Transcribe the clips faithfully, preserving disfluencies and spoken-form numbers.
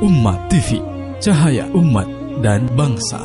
Ummah T V, cahaya umat dan bangsa.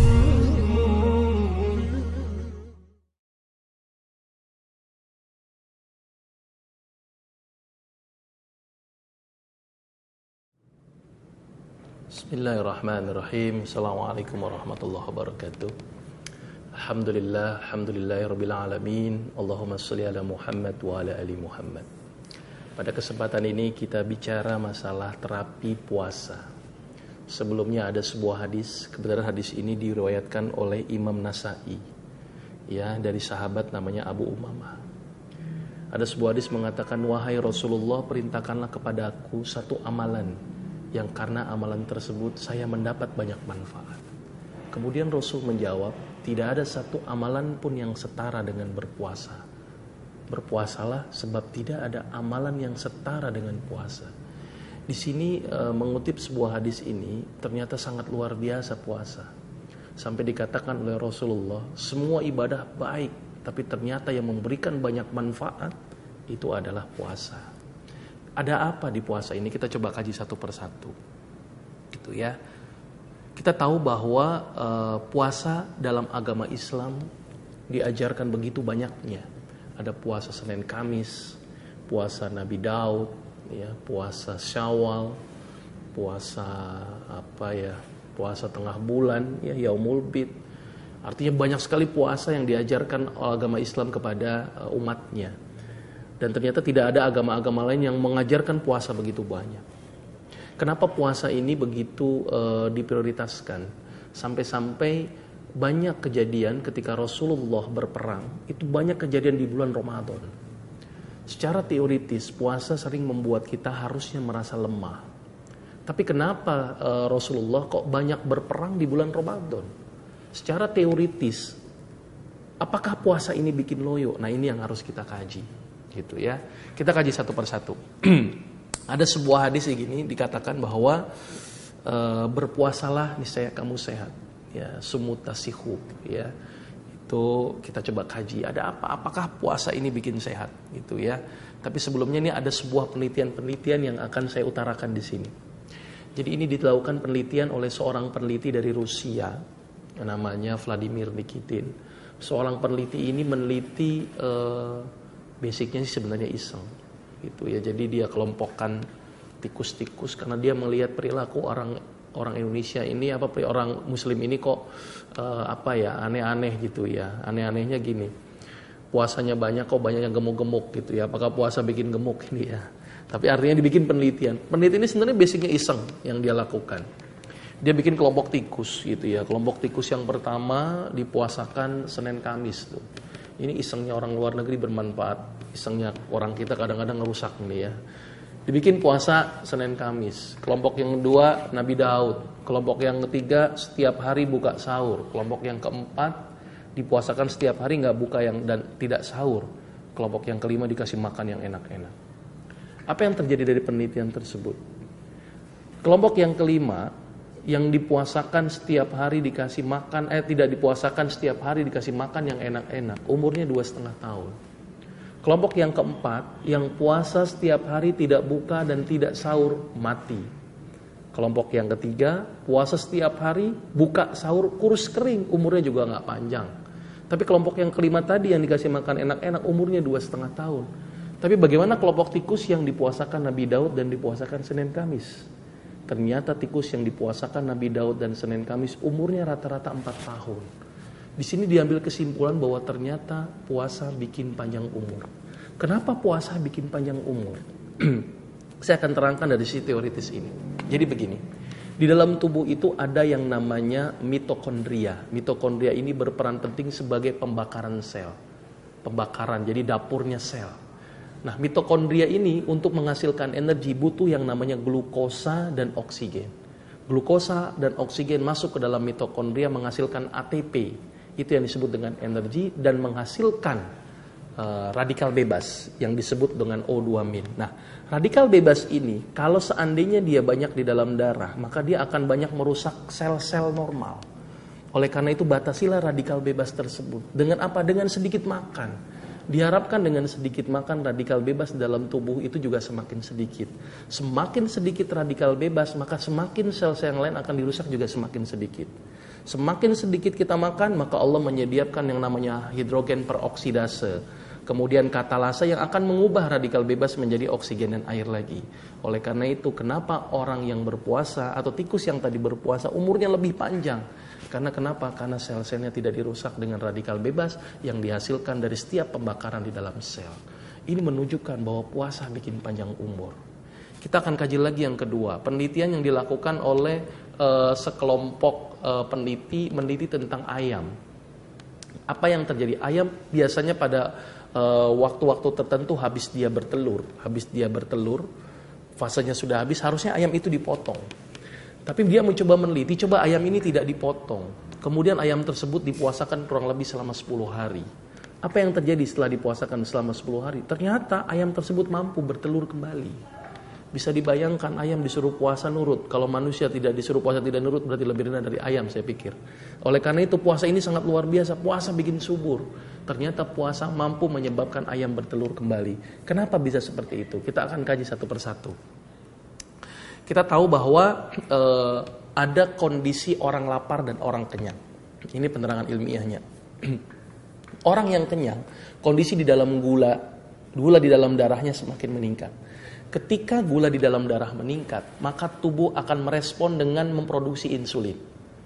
Bismillahirrahmanirrahim. Assalamualaikum warahmatullahi wabarakatuh. Alhamdulillah, alhamdulillahirabbil alamin. Allahumma shalli ala Muhammad wa ala ali Muhammad. Pada kesempatan ini kita bicara masalah terapi puasa. Sebelumnya ada sebuah hadis, kebenaran hadis ini diriwayatkan oleh Imam Nasa'i, ya, dari sahabat namanya Abu Umamah. Ada sebuah hadis mengatakan, wahai Rasulullah, perintahkanlah kepadaku satu amalan yang karena amalan tersebut saya mendapat banyak manfaat. Kemudian Rasul menjawab, tidak ada satu amalan pun yang setara dengan berpuasa. Berpuasalah sebab tidak ada amalan yang setara dengan puasa. Di sini e, mengutip sebuah hadis ini, ternyata sangat luar biasa puasa. Sampai dikatakan oleh Rasulullah, semua ibadah baik, tapi ternyata yang memberikan banyak manfaat itu adalah puasa. Ada apa di puasa ini? Kita coba kaji satu persatu. Gitu ya. Kita tahu bahwa e, puasa dalam agama Islam diajarkan begitu banyaknya. Ada puasa Senin Kamis, puasa Nabi Daud, ya, puasa Syawal, puasa apa ya, puasa tengah bulan, ya, Yaumul Bid. Artinya banyak sekali puasa yang diajarkan oleh agama Islam kepada uh, umatnya. Dan ternyata tidak ada agama-agama lain yang mengajarkan puasa begitu banyak. Kenapa puasa ini begitu uh, diprioritaskan? Sampai-sampai banyak kejadian ketika Rasulullah berperang, itu banyak kejadian di bulan Ramadan. Secara teoritis, puasa sering membuat kita harusnya merasa lemah. Tapi kenapa uh, Rasulullah kok banyak berperang di bulan Ramadan? Secara teoritis, apakah puasa ini bikin loyo? Nah, ini yang harus kita kaji, gitu ya. Kita kaji satu persatu. Ada sebuah hadis begini dikatakan bahwa uh, berpuasalah niscaya kamu sehat. Ya, sumutasihu, ya. Itu kita coba kaji, ada apa? Apakah puasa ini bikin sehat, gitu ya. Tapi sebelumnya ini ada sebuah penelitian-penelitian yang akan saya utarakan di sini. Jadi ini dilakukan penelitian oleh seorang peneliti dari Rusia, namanya Vladimir Nikitin. Seorang peneliti ini meneliti eh, basicnya sih sebenarnya iseng, gitu ya. Jadi dia kelompokkan tikus-tikus karena dia melihat perilaku orang orang Indonesia ini, apa orang Muslim ini kok uh, apa ya aneh-aneh gitu ya. Aneh-anehnya gini, puasanya banyak kok banyak yang gemuk-gemuk gitu ya. Apakah puasa bikin gemuk ini ya? Tapi artinya dibikin penelitian. Penelitian ini sebenarnya basicnya iseng yang dia lakukan. Dia bikin kelompok tikus gitu ya. Kelompok tikus yang pertama dipuasakan Senin Kamis tuh. Ini isengnya orang luar negeri bermanfaat. Isengnya orang kita kadang-kadang ngerusak nih ya. Dibikin puasa Senin Kamis. Kelompok yang kedua Nabi Daud. Kelompok yang ketiga setiap hari buka sahur. Kelompok yang keempat dipuasakan setiap hari nggak buka yang dan tidak sahur. Kelompok yang kelima dikasih makan yang enak-enak. Apa yang terjadi dari penelitian tersebut? Kelompok yang kelima yang dipuasakan setiap hari dikasih makan, eh tidak dipuasakan setiap hari dikasih makan yang enak-enak. Umurnya dua setengah tahun. Kelompok yang keempat, yang puasa setiap hari tidak buka dan tidak sahur, mati. Kelompok yang ketiga, puasa setiap hari, buka sahur, kurus kering, umurnya juga gak panjang. Tapi kelompok yang kelima tadi yang dikasih makan enak-enak, umurnya dua setengah tahun. Tapi bagaimana kelompok tikus yang dipuasakan Nabi Daud dan dipuasakan Senin Kamis? Ternyata tikus yang dipuasakan Nabi Daud dan Senin Kamis, umurnya rata-rata empat tahun. Di sini diambil kesimpulan bahwa ternyata puasa bikin panjang umur. Kenapa puasa bikin panjang umur? Saya akan terangkan dari sisi teoritis ini. Jadi begini, di dalam tubuh itu ada yang namanya mitokondria. Mitokondria ini berperan penting sebagai pembakaran sel. Pembakaran, jadi dapurnya sel. Nah, mitokondria ini untuk menghasilkan energi butuh yang namanya glukosa dan oksigen. Glukosa dan oksigen masuk ke dalam mitokondria menghasilkan A T P. Itu yang disebut dengan energi dan menghasilkan uh, radikal bebas yang disebut dengan O dua min. Nah, radikal bebas ini kalau seandainya dia banyak di dalam darah, maka dia akan banyak merusak sel-sel normal. Oleh karena itu batasilah radikal bebas tersebut. Dengan apa? Dengan sedikit makan. Diharapkan dengan sedikit makan, radikal bebas dalam tubuh itu juga semakin sedikit. Semakin sedikit radikal bebas, maka semakin sel-sel yang lain akan dirusak juga semakin sedikit. Semakin sedikit kita makan, maka Allah menyediakan yang namanya hidrogen peroksidase, kemudian katalase yang akan mengubah radikal bebas menjadi oksigen dan air lagi. Oleh karena itu, kenapa orang yang berpuasa atau tikus yang tadi berpuasa umurnya lebih panjang? Karena kenapa? Karena sel-selnya tidak dirusak dengan radikal bebas yang dihasilkan dari setiap pembakaran di dalam sel. Ini menunjukkan bahwa puasa bikin panjang umur. Kita akan kaji lagi yang kedua, penelitian yang dilakukan oleh uh, sekelompok uh, peneliti meneliti tentang ayam. Apa yang terjadi? Ayam biasanya pada uh, waktu-waktu tertentu habis dia bertelur, habis dia bertelur, fasenya sudah habis, harusnya ayam itu dipotong. Tapi dia mencoba meneliti, coba ayam ini tidak dipotong. Kemudian ayam tersebut dipuasakan kurang lebih selama sepuluh hari. Apa yang terjadi setelah dipuasakan selama sepuluh hari? Ternyata ayam tersebut mampu bertelur kembali. Bisa dibayangkan ayam disuruh puasa nurut. Kalau manusia tidak disuruh puasa tidak nurut, berarti lebih rendah dari ayam, saya pikir. Oleh karena itu puasa ini sangat luar biasa. Puasa bikin subur. Ternyata puasa mampu menyebabkan ayam bertelur kembali. Kenapa bisa seperti itu? Kita akan kaji satu persatu. Kita tahu bahwa e, ada kondisi orang lapar dan orang kenyang. Ini penerangan ilmiahnya. Orang yang kenyang, kondisi di dalam gula, gula di dalam darahnya semakin meningkat. Ketika gula di dalam darah meningkat, maka tubuh akan merespon dengan memproduksi insulin.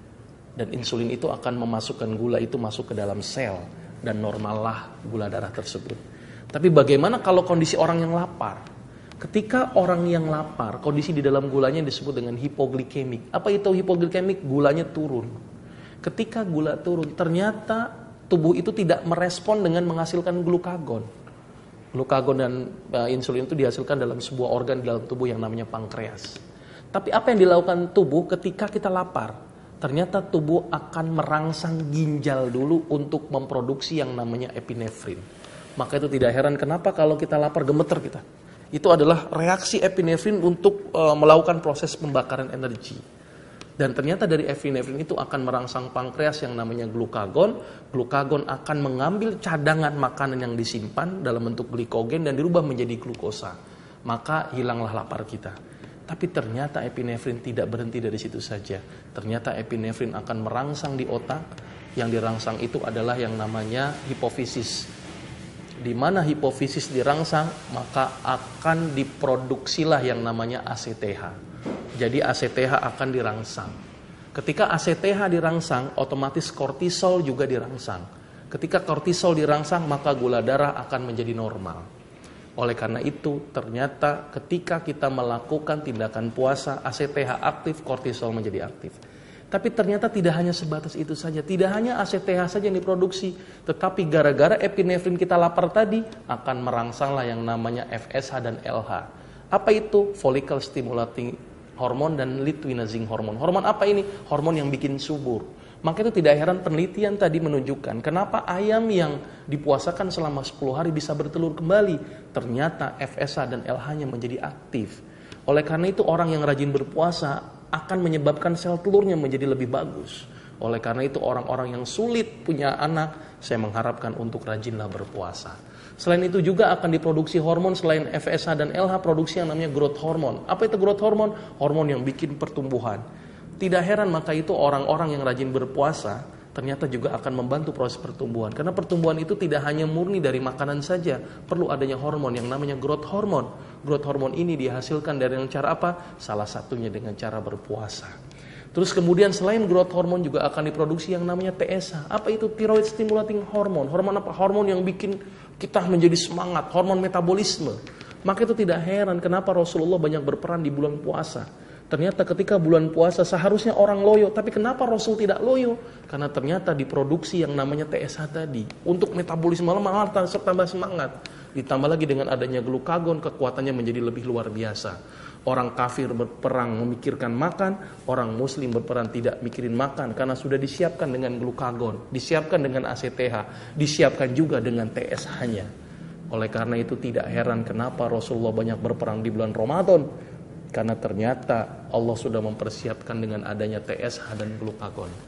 Dan insulin itu akan memasukkan gula itu masuk ke dalam sel dan normallah gula darah tersebut. Tapi bagaimana kalau kondisi orang yang lapar? Ketika orang yang lapar, kondisi di dalam gulanya disebut dengan hipoglikemik. Apa itu hipoglikemik? Gulanya turun. Ketika gula turun, ternyata tubuh itu tidak merespon dengan menghasilkan glukagon. Glukagon dan uh, insulin itu dihasilkan dalam sebuah organ di dalam tubuh yang namanya pankreas. Tapi apa yang dilakukan tubuh ketika kita lapar? Ternyata tubuh akan merangsang ginjal dulu untuk memproduksi yang namanya epinefrin. Maka itu tidak heran kenapa kalau kita lapar gemeter kita. Itu adalah reaksi epinefrin untuk e, melakukan proses pembakaran energi. Dan ternyata dari epinefrin itu akan merangsang pankreas yang namanya glukagon. Glukagon akan mengambil cadangan makanan yang disimpan dalam bentuk glikogen dan dirubah menjadi glukosa. Maka hilanglah lapar kita. Tapi ternyata epinefrin tidak berhenti dari situ saja. Ternyata epinefrin akan merangsang di otak. Yang dirangsang itu adalah yang namanya hipofisis. Di mana hipofisis dirangsang, maka akan diproduksilah yang namanya A C T H. Jadi A C T H akan dirangsang. Ketika A C T H dirangsang, otomatis kortisol juga dirangsang. Ketika kortisol dirangsang, maka gula darah akan menjadi normal. Oleh karena itu, ternyata ketika kita melakukan tindakan puasa, A C T H aktif, kortisol menjadi aktif. Tapi ternyata tidak hanya sebatas itu saja. Tidak hanya A C T H saja yang diproduksi. Tetapi gara-gara epinefrin kita lapar tadi, akan merangsanglah yang namanya F S H dan L H. Apa itu? Follicle stimulating hormone dan luteinizing hormone. Hormon apa ini? Hormon yang bikin subur. Maka itu tidak heran penelitian tadi menunjukkan kenapa ayam yang dipuasakan selama sepuluh hari bisa bertelur kembali. Ternyata F S H dan L H-nya menjadi aktif. Oleh karena itu orang yang rajin berpuasa akan menyebabkan sel telurnya menjadi lebih bagus. Oleh karena itu orang-orang yang sulit punya anak, saya mengharapkan untuk rajinlah berpuasa. Selain itu juga akan diproduksi hormon selain F S H dan L H, produksi yang namanya growth hormone. Apa itu growth hormone? Hormon yang bikin pertumbuhan. Tidak heran maka itu orang-orang yang rajin berpuasa ternyata juga akan membantu proses pertumbuhan. Karena pertumbuhan itu tidak hanya murni dari makanan saja, perlu adanya hormon yang namanya growth hormone. Growth hormone ini dihasilkan dari dengan cara apa? Salah satunya dengan cara berpuasa. Terus kemudian selain growth hormone juga akan diproduksi yang namanya T S H. Apa itu? Thyroid stimulating hormone. Hormon apa? Hormon yang bikin kita menjadi semangat, hormon metabolisme. Maka itu tidak heran kenapa Rasulullah banyak berperan di bulan puasa. Ternyata ketika bulan puasa seharusnya orang loyo, tapi kenapa Rasul tidak loyo? Karena ternyata diproduksi yang namanya T S H tadi. Untuk metabolisme malah tambah semangat. Ditambah lagi dengan adanya glukagon, kekuatannya menjadi lebih luar biasa. Orang kafir berperang memikirkan makan, orang muslim berperan tidak mikirin makan. Karena sudah disiapkan dengan glukagon, disiapkan dengan A C T H, disiapkan juga dengan T S H-nya. Oleh karena itu tidak heran kenapa Rasulullah banyak berperang di bulan Ramadan. Karena ternyata Allah sudah mempersiapkan dengan adanya T S H dan glukagon.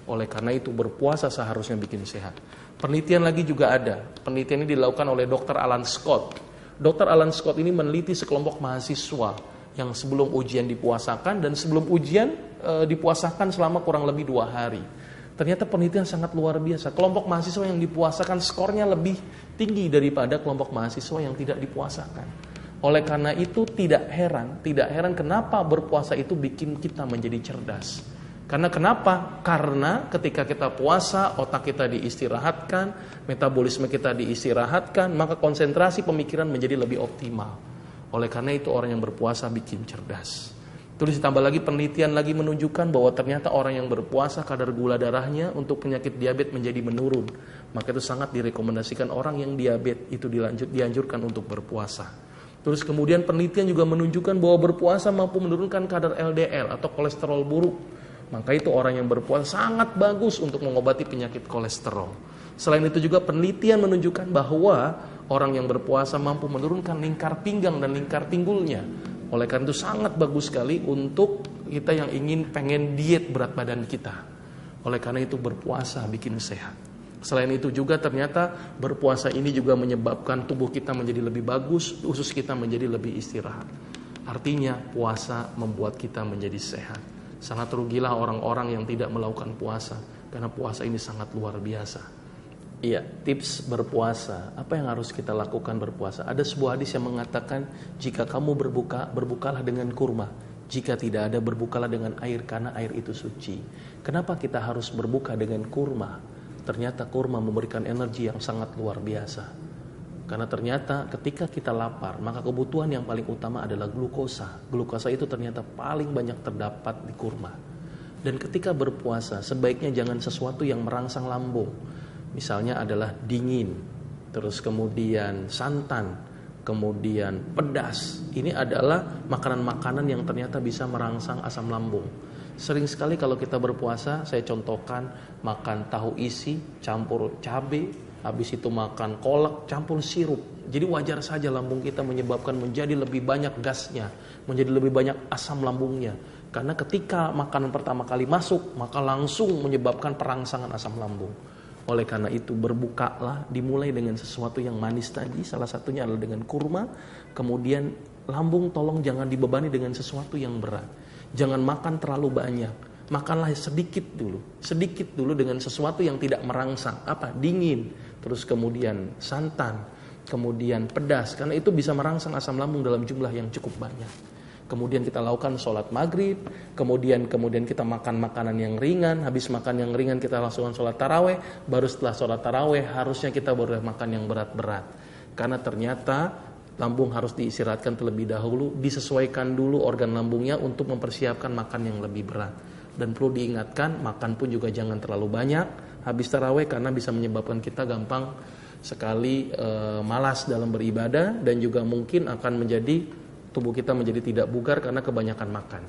Oleh karena itu berpuasa seharusnya bikin sehat. Penelitian lagi juga ada. Penelitian ini dilakukan oleh dokter Alan Scott. dokter Alan Scott ini meneliti sekelompok mahasiswa yang sebelum ujian dipuasakan dan sebelum ujian e, dipuasakan selama kurang lebih dua hari. Ternyata penelitian sangat luar biasa. Kelompok mahasiswa yang dipuasakan skornya lebih tinggi daripada kelompok mahasiswa yang tidak dipuasakan. Oleh karena itu tidak heran, tidak heran kenapa berpuasa itu bikin kita menjadi cerdas. Karena kenapa? Karena ketika kita puasa, otak kita diistirahatkan, metabolisme kita diistirahatkan, maka konsentrasi pemikiran menjadi lebih optimal. Oleh karena itu orang yang berpuasa bikin cerdas. Terus ditambah lagi penelitian lagi menunjukkan bahwa ternyata orang yang berpuasa kadar gula darahnya untuk penyakit diabetes menjadi menurun. Maka itu sangat direkomendasikan orang yang diabetes itu dilanjut, dianjurkan untuk berpuasa. Terus kemudian penelitian juga menunjukkan bahwa berpuasa mampu menurunkan kadar L D L atau kolesterol buruk. Maka itu orang yang berpuasa sangat bagus untuk mengobati penyakit kolesterol. Selain itu juga penelitian menunjukkan bahwa orang yang berpuasa mampu menurunkan lingkar pinggang dan lingkar pinggulnya. Oleh karena itu sangat bagus sekali untuk kita yang ingin pengen diet berat badan kita. Oleh karena itu berpuasa bikin sehat. Selain itu juga ternyata berpuasa ini juga menyebabkan tubuh kita menjadi lebih bagus, usus kita menjadi lebih istirahat. Artinya puasa membuat kita menjadi sehat. Sangat rugilah orang-orang yang tidak melakukan puasa, karena puasa ini sangat luar biasa. Iya, tips berpuasa. Apa yang harus kita lakukan berpuasa? Ada sebuah hadis yang mengatakan, jika kamu berbuka, berbukalah dengan kurma. Jika tidak ada, berbukalah dengan air, karena air itu suci. Kenapa kita harus berbuka dengan kurma? Ternyata kurma memberikan energi yang sangat luar biasa. Karena ternyata ketika kita lapar, maka kebutuhan yang paling utama adalah glukosa. Glukosa itu ternyata paling banyak terdapat di kurma. Dan ketika berpuasa, sebaiknya jangan sesuatu yang merangsang lambung. Misalnya adalah dingin, terus kemudian santan, kemudian pedas. Ini adalah makanan-makanan yang ternyata bisa merangsang asam lambung. Sering sekali kalau kita berpuasa, saya contohkan makan tahu isi, campur cabai, habis itu makan kolak, campur sirup. Jadi wajar saja lambung kita menyebabkan menjadi lebih banyak gasnya, menjadi lebih banyak asam lambungnya. Karena ketika makanan pertama kali masuk, maka langsung menyebabkan perangsangan asam lambung. Oleh karena itu berbukalah dimulai dengan sesuatu yang manis tadi, salah satunya adalah dengan kurma. Kemudian lambung tolong jangan dibebani dengan sesuatu yang berat. Jangan makan terlalu banyak, makanlah sedikit dulu, sedikit dulu dengan sesuatu yang tidak merangsang. Apa? Dingin, terus kemudian santan, kemudian pedas, karena itu bisa merangsang asam lambung dalam jumlah yang cukup banyak. Kemudian kita lakukan sholat maghrib, kemudian kemudian kita makan makanan yang ringan, habis makan yang ringan kita langsung sholat taraweh, baru setelah sholat taraweh harusnya kita boleh makan yang berat-berat. Karena ternyata lambung harus diistirahatkan terlebih dahulu, disesuaikan dulu organ lambungnya untuk mempersiapkan makan yang lebih berat. Dan perlu diingatkan, makan pun juga jangan terlalu banyak habis taraweh, karena bisa menyebabkan kita gampang sekali e, malas dalam beribadah, dan juga mungkin akan menjadi tubuh kita menjadi tidak bugar karena kebanyakan makan.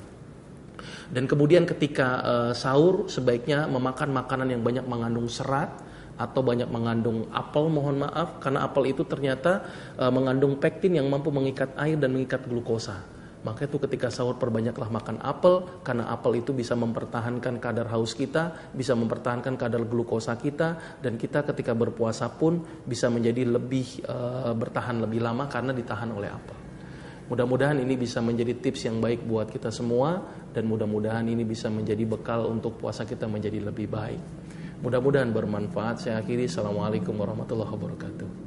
Dan kemudian ketika e, sahur sebaiknya memakan makanan yang banyak mengandung serat atau banyak mengandung apel, mohon maaf, karena apel itu ternyata e, mengandung pektin yang mampu mengikat air dan mengikat glukosa. Maka itu ketika sahur perbanyaklah makan apel, karena apel itu bisa mempertahankan kadar haus kita, bisa mempertahankan kadar glukosa kita, dan kita ketika berpuasa pun bisa menjadi lebih e, bertahan lebih lama karena ditahan oleh apel. Mudah-mudahan ini bisa menjadi tips yang baik buat kita semua, dan mudah-mudahan ini bisa menjadi bekal untuk puasa kita menjadi lebih baik. Mudah-mudahan bermanfaat. Saya akhiri. Assalamualaikum warahmatullahi wabarakatuh.